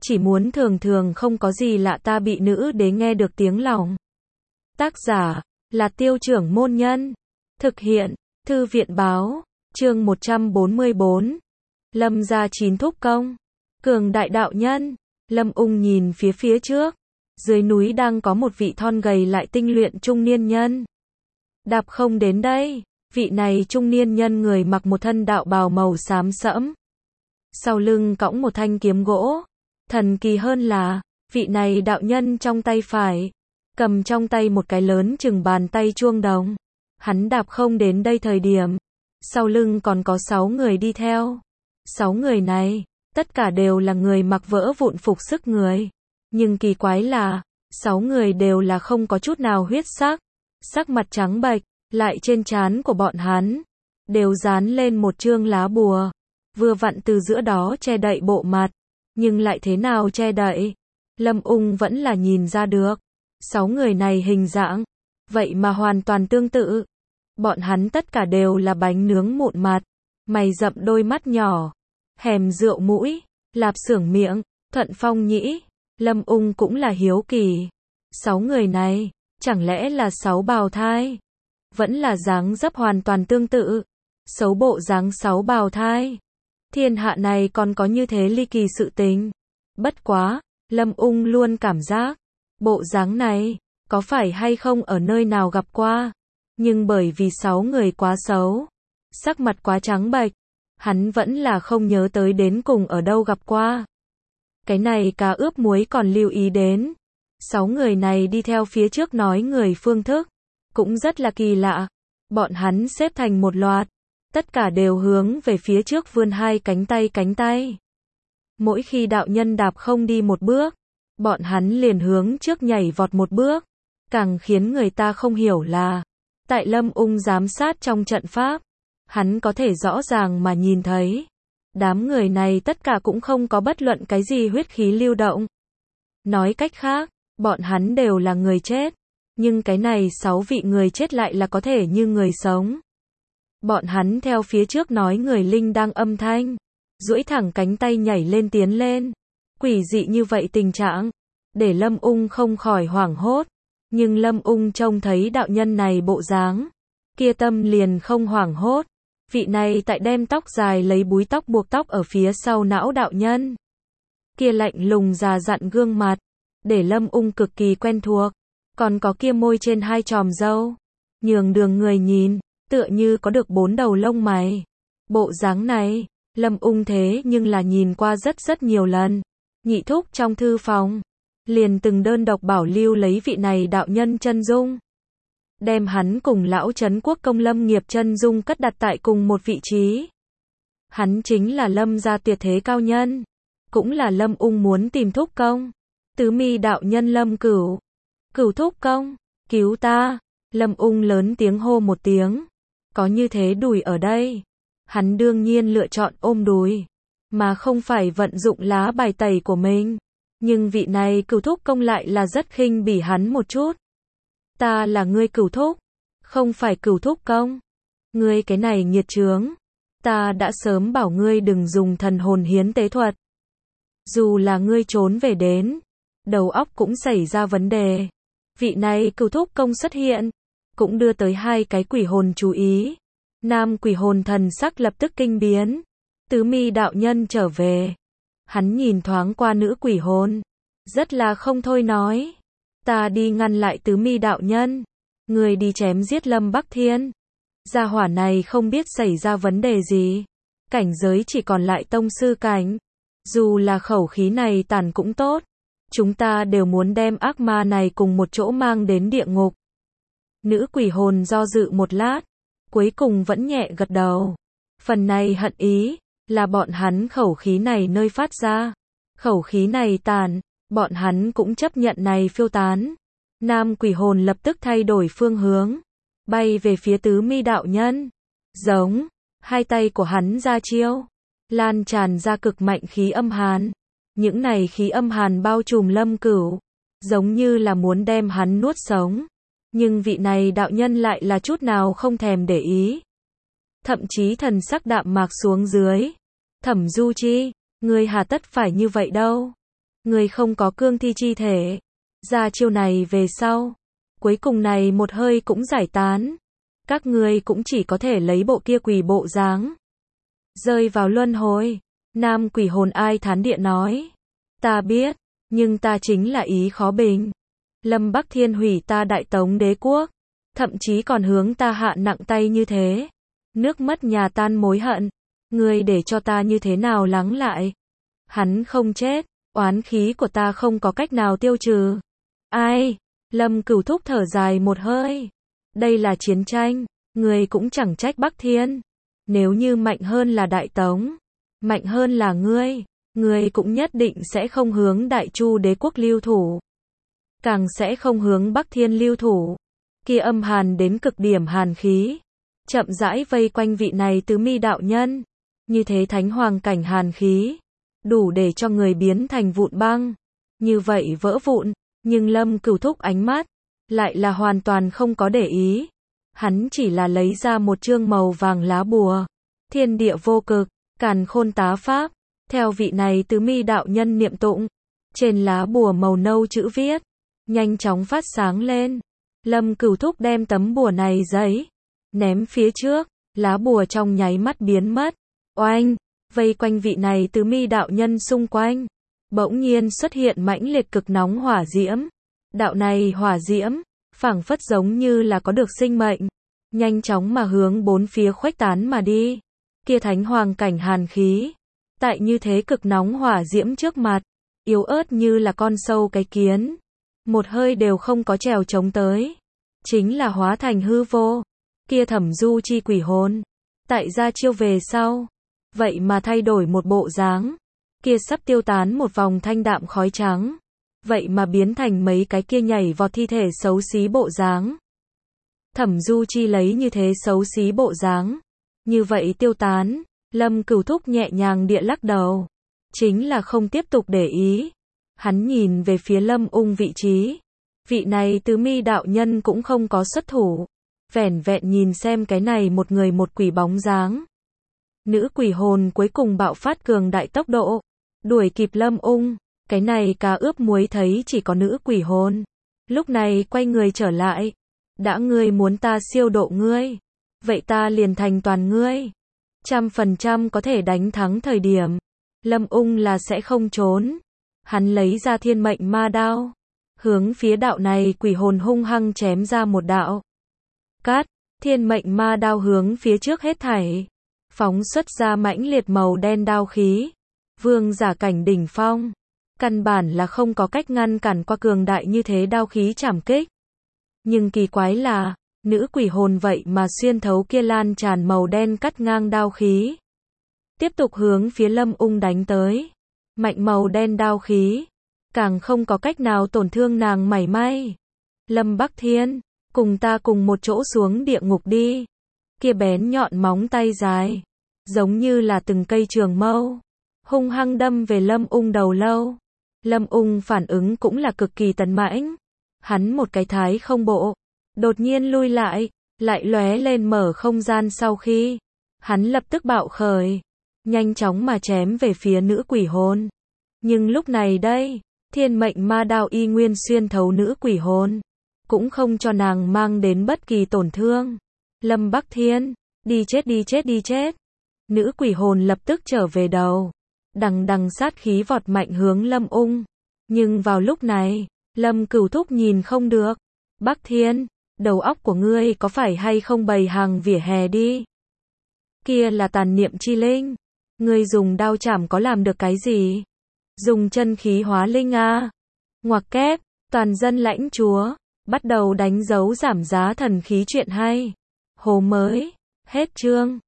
chỉ muốn thường thường không có gì lạ ta bị nữ đế nghe được tiếng lòng. Tác giả là Tiêu Trưởng Môn Nhân. Thực hiện Thư viện Báo. Chương 144. Lâm gia 9 thúc công. Cường đại đạo nhân. Lâm Ung nhìn phía trước. Dưới núi đang có một vị thon gầy lại tinh luyện trung niên nhân. Đạp không đến đây. Vị này trung niên nhân người mặc một thân đạo bào màu xám sẫm. Sau lưng cõng một thanh kiếm gỗ. Thần kỳ hơn là, vị này đạo nhân trong tay phải, cầm trong tay một cái lớn chừng bàn tay chuông đồng. Hắn đạp không đến đây thời điểm, sau lưng còn có 6 người đi theo. 6 người này, tất cả đều là người mặc vỡ vụn phục sức người. Nhưng kỳ quái là, 6 người đều là không có chút nào huyết sắc. Sắc mặt trắng bệch, lại trên trán của bọn hắn, đều dán lên một chương lá bùa. Vừa vặn từ giữa đó che đậy bộ mặt. Nhưng lại thế nào che đậy? Lâm Ung vẫn là nhìn ra được. 6 người này hình dạng, vậy mà hoàn toàn tương tự. Bọn hắn tất cả đều là bánh nướng mụn mặt, mày rậm đôi mắt nhỏ, hèm rượu mũi, lạp xưởng miệng, thuận phong nhĩ. Lâm Ung cũng là hiếu kỳ. 6 người này, chẳng lẽ là 6 bào thai? Vẫn là dáng dấp hoàn toàn tương tự. Xấu bộ dáng 6 bào thai. Thiên hạ này còn có như thế ly kỳ sự tình. Bất quá, Lâm Ung luôn cảm giác, bộ dáng này, có phải hay không ở nơi nào gặp qua. Nhưng bởi vì 6 người quá xấu, sắc mặt quá trắng bệch, hắn vẫn là không nhớ tới đến cùng ở đâu gặp qua. Cái này cá ướp muối còn lưu ý đến. 6 người này đi theo phía trước nói người phương thức, cũng rất là kỳ lạ. Bọn hắn xếp thành một loạt. Tất cả đều hướng về phía trước vươn hai cánh tay. Mỗi khi đạo nhân đạp không đi một bước, bọn hắn liền hướng trước nhảy vọt một bước. Càng khiến người ta không hiểu là, tại Lâm Ung giám sát trong trận pháp, hắn có thể rõ ràng mà nhìn thấy. Đám người này tất cả cũng không có bất luận cái gì huyết khí lưu động. Nói cách khác, bọn hắn đều là người chết. Nhưng cái này 6 vị người chết lại là có thể như người sống. Bọn hắn theo phía trước nói người linh đang âm thanh, duỗi thẳng cánh tay nhảy lên tiến lên. Quỷ dị như vậy tình trạng, để Lâm Ung không khỏi hoảng hốt. Nhưng Lâm Ung trông thấy đạo nhân này bộ dáng, kia tâm liền không hoảng hốt. Vị này tại đem tóc dài lấy búi tóc buộc tóc ở phía sau não đạo nhân. Kia lạnh lùng già dặn gương mặt, để Lâm Ung cực kỳ quen thuộc. Còn có kia môi trên 2 chòm râu, nhường đường người nhìn, tựa như có được 4 đầu lông mày. Bộ dáng này, Lâm Ung thế nhưng là nhìn qua rất nhiều lần. Nhị thúc trong thư phòng, liền từng đơn độc bảo lưu lấy vị này đạo nhân chân dung. Đem hắn cùng lão Trấn Quốc công Lâm Nghiệp chân dung cất đặt tại cùng một vị trí. Hắn chính là Lâm gia tuyệt thế cao nhân. Cũng là Lâm Ung muốn tìm thúc công. Tứ mi đạo nhân Lâm Cửu. Cửu thúc công, cứu ta. Lâm Ung lớn tiếng hô một tiếng. Có như thế đùi ở đây, hắn đương nhiên lựa chọn ôm đùi, mà không phải vận dụng lá bài tẩy của mình. Nhưng vị này Cửu thúc công lại là rất khinh bỉ hắn một chút. Ta là ngươi Cửu thúc, không phải Cửu thúc công. Ngươi cái này nghiệt chướng, ta đã sớm bảo ngươi đừng dùng thần hồn hiến tế thuật. Dù là ngươi trốn về đến, đầu óc cũng xảy ra vấn đề. Vị này Cửu thúc công xuất hiện, cũng đưa tới 2 cái quỷ hồn chú ý. Nam quỷ hồn thần sắc lập tức kinh biến. Tứ mi đạo nhân trở về. Hắn nhìn thoáng qua nữ quỷ hồn, rất là không thôi nói. Ta đi ngăn lại tứ mi đạo nhân. Người đi chém giết Lâm Bắc Thiên. Gia hỏa này không biết xảy ra vấn đề gì. Cảnh giới chỉ còn lại tông sư cảnh. Dù là khẩu khí này tàn cũng tốt. Chúng ta đều muốn đem ác ma này cùng một chỗ mang đến địa ngục. Nữ quỷ hồn do dự một lát, cuối cùng vẫn nhẹ gật đầu. Phần này hận ý, là bọn hắn khẩu khí này nơi phát ra. Khẩu khí này tàn, bọn hắn cũng chấp nhận này phiêu tán. Nam quỷ hồn lập tức thay đổi phương hướng, bay về phía tứ mi đạo nhân. Giống, 2 tay của hắn ra chiêu, lan tràn ra cực mạnh khí âm hàn. Những này khí âm hàn bao trùm Lâm Cửu, giống như là muốn đem hắn nuốt sống. Nhưng vị này đạo nhân lại là chút nào không thèm để ý. Thậm chí thần sắc đạm mạc xuống dưới. Thẩm Du Chi, ngươi hà tất phải như vậy đâu. Ngươi không có cương thi chi thể. Ra chiêu này về sau, cuối cùng này một hơi cũng giải tán. Các ngươi cũng chỉ có thể lấy bộ kia quỷ bộ dáng. Rơi vào luân hồi. Nam quỷ hồn ai thán địa nói. Ta biết, nhưng ta chính là ý khó bình. Lâm Bắc Thiên hủy ta Đại Tống đế quốc, thậm chí còn hướng ta hạ nặng tay như thế. Nước mất nhà tan mối hận, ngươi để cho ta như thế nào lắng lại. Hắn không chết, oán khí của ta không có cách nào tiêu trừ. Ai? Lâm Cửu Thúc thở dài một hơi. Đây là chiến tranh, ngươi cũng chẳng trách Bắc Thiên. Nếu như mạnh hơn là Đại Tống, mạnh hơn là ngươi cũng nhất định sẽ không hướng Đại Chu đế quốc lưu thủ. Càng sẽ không hướng Bắc Thiên lưu thủ. Kia âm hàn đến cực điểm hàn khí, chậm rãi vây quanh vị này tứ mi đạo nhân. Như thế thánh hoàng cảnh hàn khí, đủ để cho người biến thành vụn băng. Như vậy vỡ vụn, nhưng Lâm Cửu Thúc ánh mắt lại là hoàn toàn không có để ý. Hắn chỉ là lấy ra một chương màu vàng lá bùa. Thiên địa vô cực, càn khôn tá pháp. Theo vị này tứ mi đạo nhân niệm tụng, trên lá bùa màu nâu chữ viết nhanh chóng phát sáng lên. Lâm Cửu Thúc đem tấm bùa này giấy ném phía trước, lá bùa trong nháy mắt biến mất. Oanh, vây quanh vị này tứ mi đạo nhân xung quanh, bỗng nhiên xuất hiện mãnh liệt cực nóng hỏa diễm. Đạo này hỏa diễm, phảng phất giống như là có được sinh mệnh, nhanh chóng mà hướng bốn phía khuếch tán mà đi. Kia thánh hoàng cảnh hàn khí, tại như thế cực nóng hỏa diễm trước mặt, yếu ớt như là con sâu cái kiến, một hơi đều không có trèo chống tới, chính là hóa thành hư vô. Kia Thẩm Du chi quỷ hồn, tại ra chiêu về sau, vậy mà thay đổi một bộ dáng. Kia sắp tiêu tán một vòng thanh đạm khói trắng, vậy mà biến thành mấy cái kia nhảy vọt thi thể xấu xí bộ dáng. Thẩm Du chi lấy như thế xấu xí bộ dáng, như vậy tiêu tán. Lâm Cửu Thúc nhẹ nhàng địa lắc đầu, chính là không tiếp tục để ý. Hắn nhìn về phía Lâm Ung vị trí. Vị này tứ mi đạo nhân cũng không có xuất thủ, vẻn vẹn nhìn xem cái này một người một quỷ bóng dáng. Nữ quỷ hồn cuối cùng bạo phát cường đại tốc độ, đuổi kịp Lâm Ung. Cái này cá ướp muối thấy chỉ có nữ quỷ hồn, lúc này quay người trở lại. Đã ngươi muốn ta siêu độ ngươi, vậy ta liền thành toàn ngươi. 100% có thể đánh thắng thời điểm, Lâm Ung là sẽ không trốn. Hắn lấy ra thiên mệnh ma đao, hướng phía đạo này quỷ hồn hung hăng chém ra một đạo. Cát, thiên mệnh ma đao hướng phía trước hết thảy, phóng xuất ra mãnh liệt màu đen đao khí. Vương giả cảnh đỉnh phong, căn bản là không có cách ngăn cản qua cường đại như thế đao khí chảm kích. Nhưng kỳ quái là, nữ quỷ hồn vậy mà xuyên thấu kia lan tràn màu đen cắt ngang đao khí, tiếp tục hướng phía Lâm Ung đánh tới. Mạnh màu đen đao khí, càng không có cách nào tổn thương nàng mảy may. Lâm Bắc Thiên, cùng ta cùng một chỗ xuống địa ngục đi. Kia bén nhọn móng tay dài, giống như là từng cây trường mâu, hung hăng đâm về Lâm Ung đầu lâu. Lâm Ung phản ứng cũng là cực kỳ tấn mãnh. Hắn một cái thái không bộ, đột nhiên lui lại lóe lên mở không gian sau khi, hắn lập tức bạo khởi, nhanh chóng mà chém về phía nữ quỷ hồn. Nhưng lúc này đây, thiên mệnh ma đao y nguyên xuyên thấu nữ quỷ hồn, cũng không cho nàng mang đến bất kỳ tổn thương. Lâm Bắc Thiên, đi chết đi chết đi chết. Nữ quỷ hồn lập tức trở về đầu, đằng đằng sát khí vọt mạnh hướng Lâm Ung. Nhưng vào lúc này, Lâm Cửu Thúc nhìn không được. Bắc Thiên, đầu óc của ngươi có phải hay không bày hàng vỉa hè đi? Kia là tàn niệm chi linh. Ngươi dùng đao chảm có làm được cái gì? Dùng chân khí hóa linh à? Ngoặc kép, toàn dân lãnh chúa, bắt đầu đánh dấu giảm giá thần khí chuyện hay. Hồ mới, hết chương.